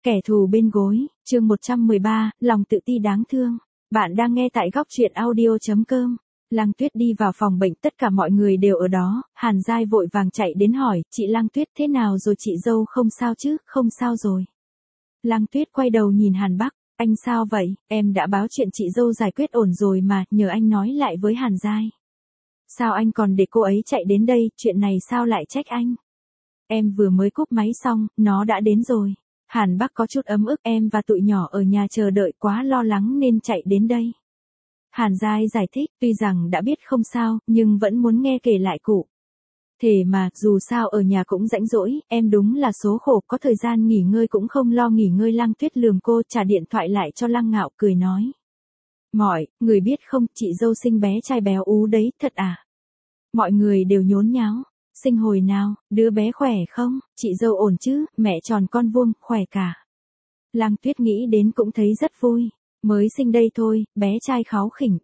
Kẻ thù bên gối, chương 113, lòng tự ti đáng thương. Bạn đang nghe tại góc truyện audio.com. Lăng Tuyết đi vào phòng bệnh, tất cả mọi người đều ở đó. Hàn Giai vội vàng chạy đến hỏi, chị Lăng Tuyết thế nào rồi, chị dâu không sao chứ? Không sao rồi. Lăng Tuyết quay đầu nhìn Hàn Bắc, anh sao vậy? Em đã báo chuyện chị dâu giải quyết ổn rồi mà, nhờ anh nói lại với Hàn Giai. Sao anh còn để cô ấy chạy đến đây, chuyện này sao lại trách anh? Em vừa mới cúp máy xong, nó đã đến rồi. Hàn Bắc có chút ấm ức, em và tụi nhỏ ở nhà chờ đợi quá lo lắng nên chạy đến đây. Hàn Giai giải thích, tuy rằng đã biết không sao, nhưng vẫn muốn nghe kể lại cụ. Thế mà, dù sao ở nhà cũng rãnh rỗi, em đúng là số khổ, có thời gian nghỉ ngơi cũng không lo nghỉ ngơi. Lăng Tuyết lườm cô, trả điện thoại lại cho Lăng Ngạo, cười nói. Mọi người biết không, chị dâu sinh bé trai béo ú đấy, thật à? Mọi người đều nhốn nháo. Sinh hồi nào, đứa bé khỏe không, chị dâu ổn chứ, mẹ tròn con vuông, khỏe cả. Lăng Tuyết nghĩ đến cũng thấy rất vui. Mới sinh đây thôi, bé trai kháu khỉnh,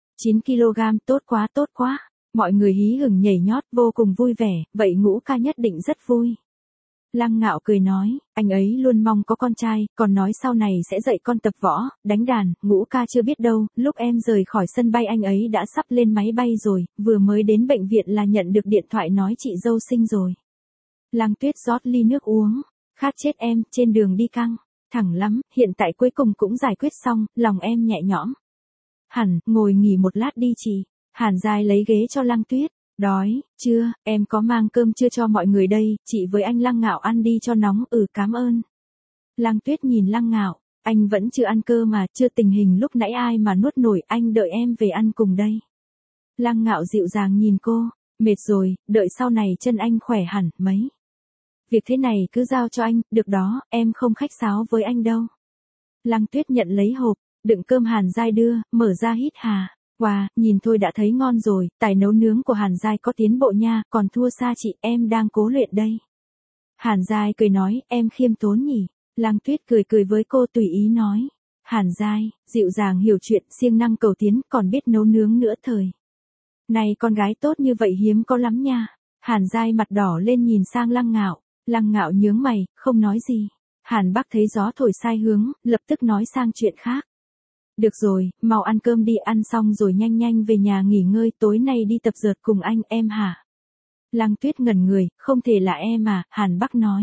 9 kg, tốt quá tốt quá. Mọi người hí hửng nhảy nhót, vô cùng vui vẻ, vậy Ngũ ca nhất định rất vui. Lăng Ngạo cười nói, anh ấy luôn mong có con trai, còn nói sau này sẽ dạy con tập võ, đánh đàn. Ngũ ca chưa biết đâu, lúc em rời khỏi sân bay anh ấy đã sắp lên máy bay rồi, vừa mới đến bệnh viện là nhận được điện thoại nói chị dâu sinh rồi. Lăng Tuyết rót ly nước uống, khát chết em, trên đường đi căng thẳng lắm, hiện tại cuối cùng cũng giải quyết xong, lòng em nhẹ nhõm. Hẳn, ngồi nghỉ một lát đi chị. Hàn Giai lấy ghế cho Lăng Tuyết. Đói, chưa, em có mang cơm chưa cho mọi người đây, chị với anh Lăng Ngạo ăn đi cho nóng. Cảm ơn. Lăng Tuyết nhìn Lăng Ngạo, anh vẫn chưa ăn cơ mà, chưa tình hình lúc nãy ai mà nuốt nổi, anh đợi em về ăn cùng đây. Lăng Ngạo dịu dàng nhìn cô, mệt rồi, đợi sau này chân anh khỏe hẳn mấy. Việc thế này cứ giao cho anh, được đó, em không khách sáo với anh đâu. Lăng Tuyết nhận lấy hộp, đựng cơm Hàn Giai đưa, mở ra hít hà. Wow, nhìn thôi đã thấy ngon rồi, tài nấu nướng của Hàn Giai có tiến bộ nha, còn thua xa chị, em đang cố luyện đây. Hàn Giai cười nói, em khiêm tốn nhỉ. Lăng Tuyết cười với cô, tùy ý nói. Hàn Giai, dịu dàng hiểu chuyện, siêng năng cầu tiến, còn biết nấu nướng nữa thời. Này con gái tốt như vậy hiếm có lắm nha. Hàn Giai mặt đỏ lên nhìn sang Lăng Ngạo. Lăng Ngạo nhướng mày, không nói gì. Hàn Bắc thấy gió thổi sai hướng, lập tức nói sang chuyện khác. Được rồi, mau ăn cơm đi, ăn xong rồi nhanh nhanh về nhà nghỉ ngơi, tối nay đi tập dượt cùng anh, em hả? Lăng Tuyết ngẩn người, không thể là em à, Hàn Bắc nói.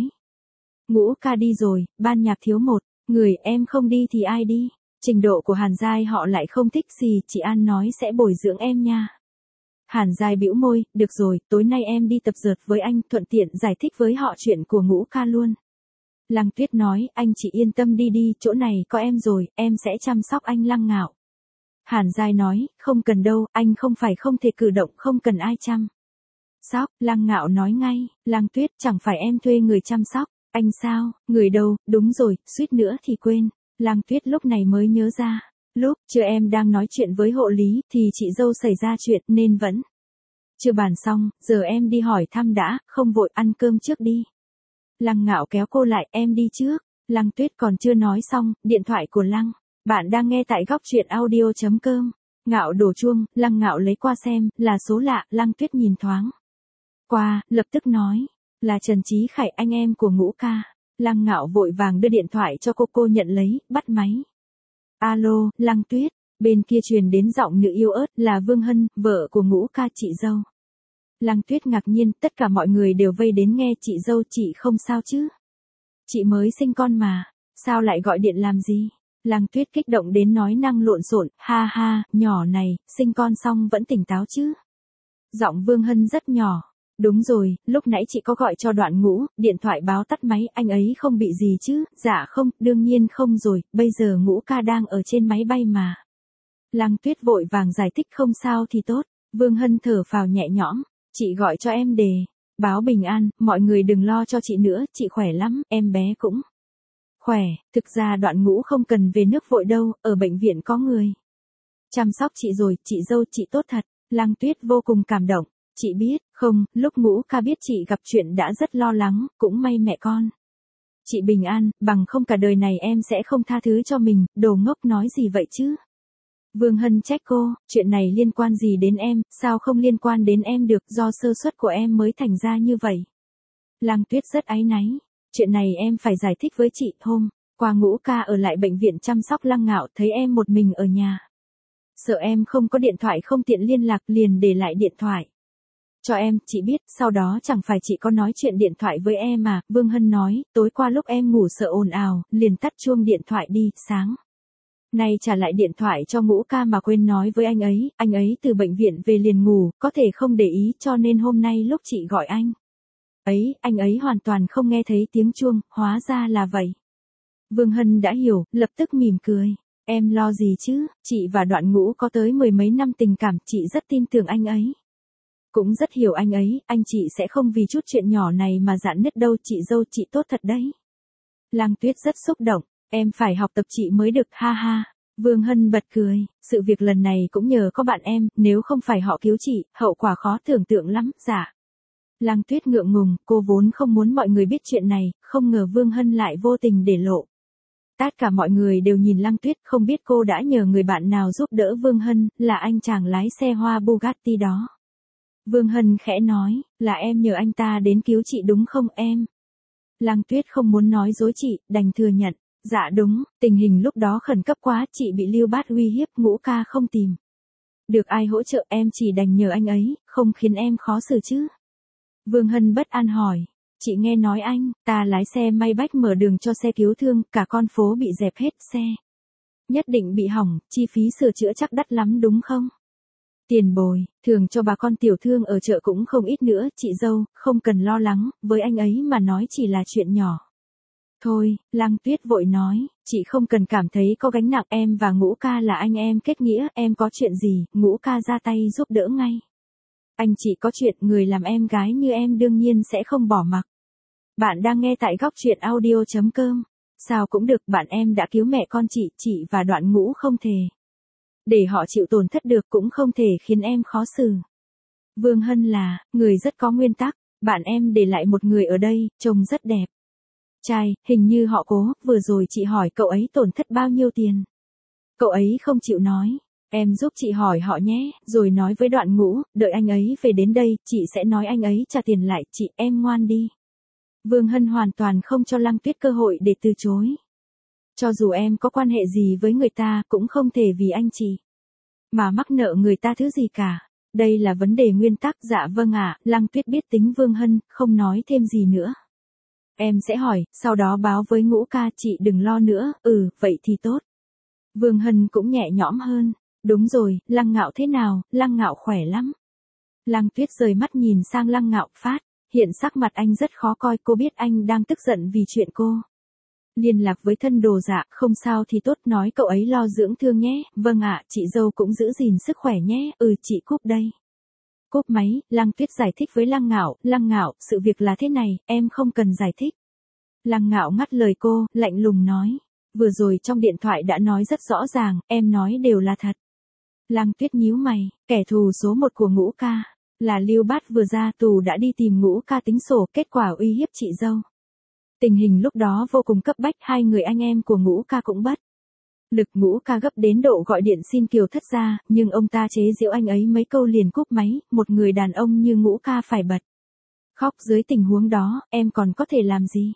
Ngũ ca đi rồi, ban nhạc thiếu một, người em không đi thì ai đi? Trình độ của Hàn Giai họ lại không thích gì, chị An nói sẽ bồi dưỡng em nha. Hàn Giai bĩu môi, được rồi, tối nay em đi tập dượt với anh, thuận tiện giải thích với họ chuyện của Ngũ ca luôn. Lăng Tuyết nói, anh chị yên tâm đi đi, chỗ này có em rồi, em sẽ chăm sóc anh. Lăng Ngạo. Hàn Giai nói, không cần đâu, anh không phải không thể cử động, không cần ai chăm sóc. Lăng Ngạo nói ngay, Lăng Tuyết, chẳng phải em thuê người chăm sóc, anh sao, người đâu, đúng rồi, suýt nữa thì quên. Lăng Tuyết lúc này mới nhớ ra, lúc chưa em đang nói chuyện với hộ lý, thì chị dâu xảy ra chuyện nên vẫn chưa bàn xong, giờ em đi hỏi thăm đã, không vội, ăn cơm trước đi. Lăng Ngạo kéo cô lại, em đi trước. Lăng Tuyết còn chưa nói xong, điện thoại của Lăng. Bạn đang nghe tại góc truyện audio.com. Ngạo đổ chuông, Lăng Ngạo lấy qua xem, là số lạ. Lăng Tuyết nhìn thoáng qua, lập tức nói, là Trần Chí Khải, anh em của Ngũ ca. Lăng Ngạo vội vàng đưa điện thoại cho cô nhận lấy, bắt máy. Alo, Lăng Tuyết, bên kia truyền đến giọng nữ yếu ớt, là Vương Hân, vợ của Ngũ ca, chị dâu. Lăng Tuyết ngạc nhiên, tất cả mọi người đều vây đến nghe, chị dâu, chị không sao chứ? Chị mới sinh con mà, sao lại gọi điện làm gì? Lăng Tuyết kích động đến nói năng lộn xộn, ha ha, nhỏ này, sinh con xong vẫn tỉnh táo chứ? Giọng Vương Hân rất nhỏ. Đúng rồi, lúc nãy chị có gọi cho Đoạn Ngũ, điện thoại báo tắt máy, anh ấy không bị gì chứ? Dạ không, đương nhiên không rồi, bây giờ Ngũ ca đang ở trên máy bay mà. Lăng Tuyết vội vàng giải thích, không sao thì tốt. Vương Hân thở phào nhẹ nhõm. Chị gọi cho em để báo bình an, mọi người đừng lo cho chị nữa, chị khỏe lắm, em bé cũng khỏe. Thực ra Đoạn Ngũ không cần về nước vội đâu, ở bệnh viện có người chăm sóc chị rồi, chị dâu chị tốt thật. Lăng Tuyết vô cùng cảm động. Chị biết, không, lúc Ngũ ca biết chị gặp chuyện đã rất lo lắng, cũng may mẹ con chị bình an, bằng không cả đời này em sẽ không tha thứ cho mình. Đồ ngốc nói gì vậy chứ? Vương Hân trách cô, chuyện này liên quan gì đến em, sao không liên quan đến em được, do sơ suất của em mới thành ra như vậy. Lăng Tuyết rất áy náy, chuyện này em phải giải thích với chị, hôm Qua Ngũ ca ở lại bệnh viện chăm sóc Lăng Ngạo, thấy em một mình ở nhà. Sợ em không có điện thoại không tiện liên lạc, liền để lại điện thoại cho em, chị biết, sau đó chẳng phải chị có nói chuyện điện thoại với em mà, Vương Hân nói, tối qua lúc em ngủ sợ ồn ào, liền tắt chuông điện thoại đi, sáng nay trả lại điện thoại cho Ngũ ca mà quên nói với anh ấy từ bệnh viện về liền ngủ, có thể không để ý cho nên hôm nay lúc chị gọi anh ấy hoàn toàn không nghe thấy tiếng chuông, hóa ra là vậy. Vương Hân đã hiểu, lập tức mỉm cười. Em lo gì chứ, chị và Đoạn Ngũ có tới 10 mấy năm tình cảm, chị rất tin tưởng anh ấy. Cũng rất hiểu anh ấy, anh chị sẽ không vì chút chuyện nhỏ này mà rạn nứt đâu, chị dâu chị tốt thật đấy. Lăng Tuyết rất xúc động, em phải học tập chị mới được, ha ha. Vương Hân bật cười, sự việc lần này cũng nhờ có bạn em, nếu không phải họ cứu chị, hậu quả khó tưởng tượng lắm, dạ. Lăng Tuyết ngượng ngùng, cô vốn không muốn mọi người biết chuyện này, không ngờ Vương Hân lại vô tình để lộ. Tất cả mọi người đều nhìn Lăng Tuyết, không biết cô đã nhờ người bạn nào giúp đỡ Vương Hân, là anh chàng lái xe hoa Bugatti đó. Vương Hân khẽ nói, là em nhờ anh ta đến cứu chị đúng không em? Lăng Tuyết không muốn nói dối chị, đành thừa nhận. Dạ đúng, tình hình lúc đó khẩn cấp quá, chị bị Lưu Bát uy hiếp, Ngũ ca không tìm được ai hỗ trợ, em chỉ đành nhờ anh ấy, không khiến em khó xử chứ. Vương Hân bất an hỏi, chị nghe nói anh ta lái xe may bách mở đường cho xe cứu thương, cả con phố bị dẹp hết, xe nhất định bị hỏng, chi phí sửa chữa chắc đắt lắm đúng không? Tiền bồi, thường cho bà con tiểu thương ở chợ cũng không ít nữa, chị dâu, không cần lo lắng, với anh ấy mà nói chỉ là chuyện nhỏ. Thôi, Lăng Tuyết vội nói, chị không cần cảm thấy có gánh nặng, em và Ngũ ca là anh em kết nghĩa, em có chuyện gì, Ngũ ca ra tay giúp đỡ ngay. Anh chị có chuyện, người làm em gái như em đương nhiên sẽ không bỏ mặc. Bạn đang nghe tại góc truyện audio.com. Sao cũng được, bạn em đã cứu mẹ con chị và Đoạn Ngũ không thể để họ chịu tổn thất được, cũng không thể khiến em khó xử. Vương Hân là người rất có nguyên tắc, bạn em để lại một người ở đây, trông rất đẹp trai, hình như họ Cố, vừa rồi chị hỏi cậu ấy tổn thất bao nhiêu tiền. Cậu ấy không chịu nói, em giúp chị hỏi họ nhé, rồi nói với Đoạn Ngũ, đợi anh ấy về đến đây, chị sẽ nói anh ấy trả tiền lại, chị, em ngoan đi. Vương Hân hoàn toàn không cho Lăng Tuyết cơ hội để từ chối. Cho dù em có quan hệ gì với người ta, cũng không thể vì anh chị mà mắc nợ người ta thứ gì cả. Đây là vấn đề nguyên tắc, dạ vâng ạ, Lăng Tuyết biết tính Vương Hân, không nói thêm gì nữa. Em sẽ hỏi, sau đó báo với Ngũ ca, chị đừng lo nữa, vậy thì tốt. Vương Hân cũng nhẹ nhõm hơn. Đúng rồi, Lăng Ngạo thế nào, Lăng Ngạo khỏe lắm. Lăng Tuyết rời mắt nhìn sang Lăng Ngạo, phát hiện sắc mặt anh rất khó coi, cô biết anh đang tức giận vì chuyện cô liên lạc với thân đồ dạ, không sao thì tốt, nói cậu ấy lo dưỡng thương nhé, vâng ạ, chị dâu cũng giữ gìn sức khỏe nhé, chị cúp đây. Cúp máy, Lăng Tuyết giải thích với Lăng Ngạo, sự việc là thế này, em không cần giải thích. Lăng Ngạo ngắt lời cô, lạnh lùng nói, vừa rồi trong điện thoại đã nói rất rõ ràng, em nói đều là thật. Lăng Tuyết nhíu mày, kẻ thù số 1 của Ngũ ca là Lưu Bát, vừa ra tù đã đi tìm Ngũ ca tính sổ, kết quả uy hiếp chị dâu. Tình hình lúc đó vô cùng cấp bách, hai người anh em của Ngũ ca cũng bất lực, Ngũ ca gấp đến độ gọi điện xin Kiều Thất ra, nhưng ông ta chế giễu anh ấy mấy câu liền cúp máy, một người đàn ông như Ngũ ca phải bật khóc. Dưới tình huống đó, em còn có thể làm gì?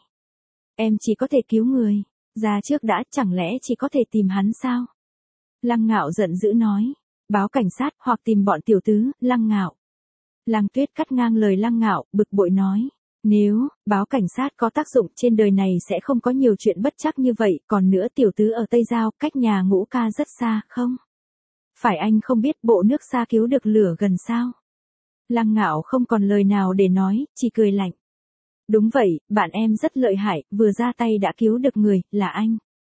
Em chỉ có thể cứu người ra trước đã, chẳng lẽ chỉ có thể tìm hắn sao? Lăng Ngạo giận dữ nói, báo cảnh sát hoặc tìm bọn tiểu tứ, Lăng Ngạo. Lăng Tuyết cắt ngang lời Lăng Ngạo, bực bội nói, nếu báo cảnh sát có tác dụng, trên đời này sẽ không có nhiều chuyện bất trắc như vậy, còn nữa tiểu tứ ở Tây Giao, cách nhà Ngũ ca rất xa, không? Phải anh không biết bộ nước xa cứu được lửa gần sao? Lăng Ngạo không còn lời nào để nói, chỉ cười lạnh. Đúng vậy, bạn em rất lợi hại, vừa ra tay đã cứu được người, là anh.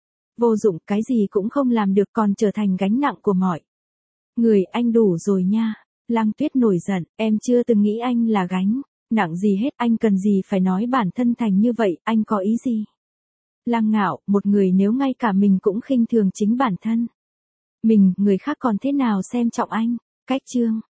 Vô dụng, cái gì cũng không làm được, còn trở thành gánh nặng của mọi người, anh đủ rồi nha. Lăng Tuyết nổi giận, em chưa từng nghĩ anh là gánh nặng gì hết, anh cần gì phải nói bản thân thành như vậy, anh có ý gì? Lăng Ngạo, một người nếu ngay cả mình cũng khinh thường chính bản thân mình, người khác còn thế nào xem trọng anh? Cách chương